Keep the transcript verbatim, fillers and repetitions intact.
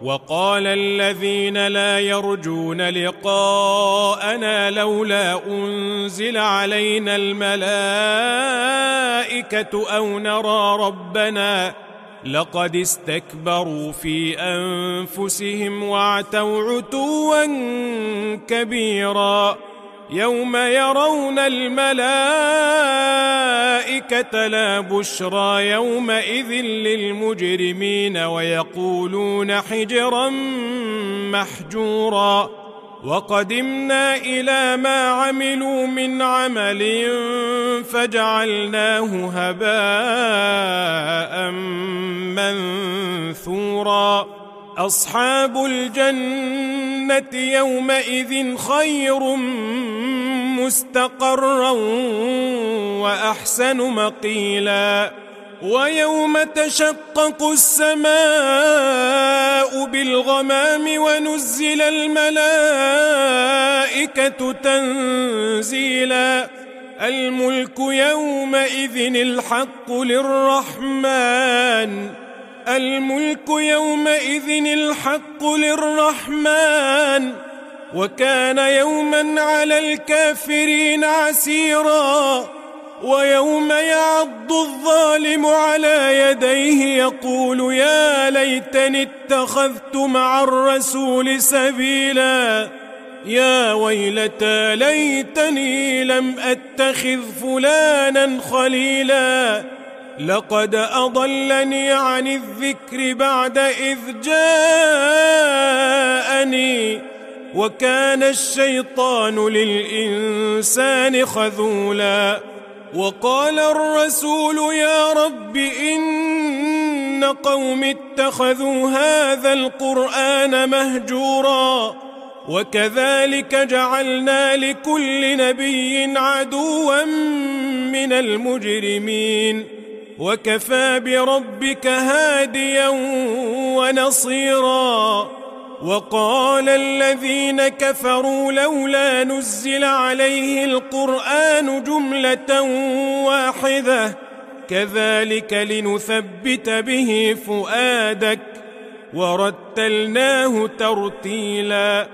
وقال الذين لا يرجون لقاءنا لولا أنزل علينا الملائكة أو نرى ربنا لقد استكبروا في أنفسهم وعتوا عتوا كبيرا يوم يرون الملائكة لا بشرى يومئذ للمجرمين ويقولون حجرا محجورا وقدمنا إلى ما عملوا من عمل فجعلناه هباء منثورا أصحاب الجنة يومئذ خير مستقرا وأحسن مقيلا ويوم تشقق السماء بالغمام ونزل الملائكة تنزيلا الملك يومئذ الحق للرحمن الملك يومئذ الحق للرحمن وكان يوما على الكافرين عسيرا ويوم يعض الظالم على يديه يقول يا ليتني اتخذت مع الرسول سبيلا يا ويلتى ليتني لم أتخذ فلانا خليلا لقد أضلني عن الذكر بعد إذ جاءني وكان الشيطان للإنسان خذولا وقال الرسول يا رب إن قوم اتخذوا هذا القرآن مهجورا وكذلك جعلنا لكل نبي عدوا من المجرمين وكفى بربك هاديا ونصيرا وقال الذين كفروا لولا نزل عليه القرآن جملة واحدة كذلك لنثبت به فؤادك ورتلناه ترتيلا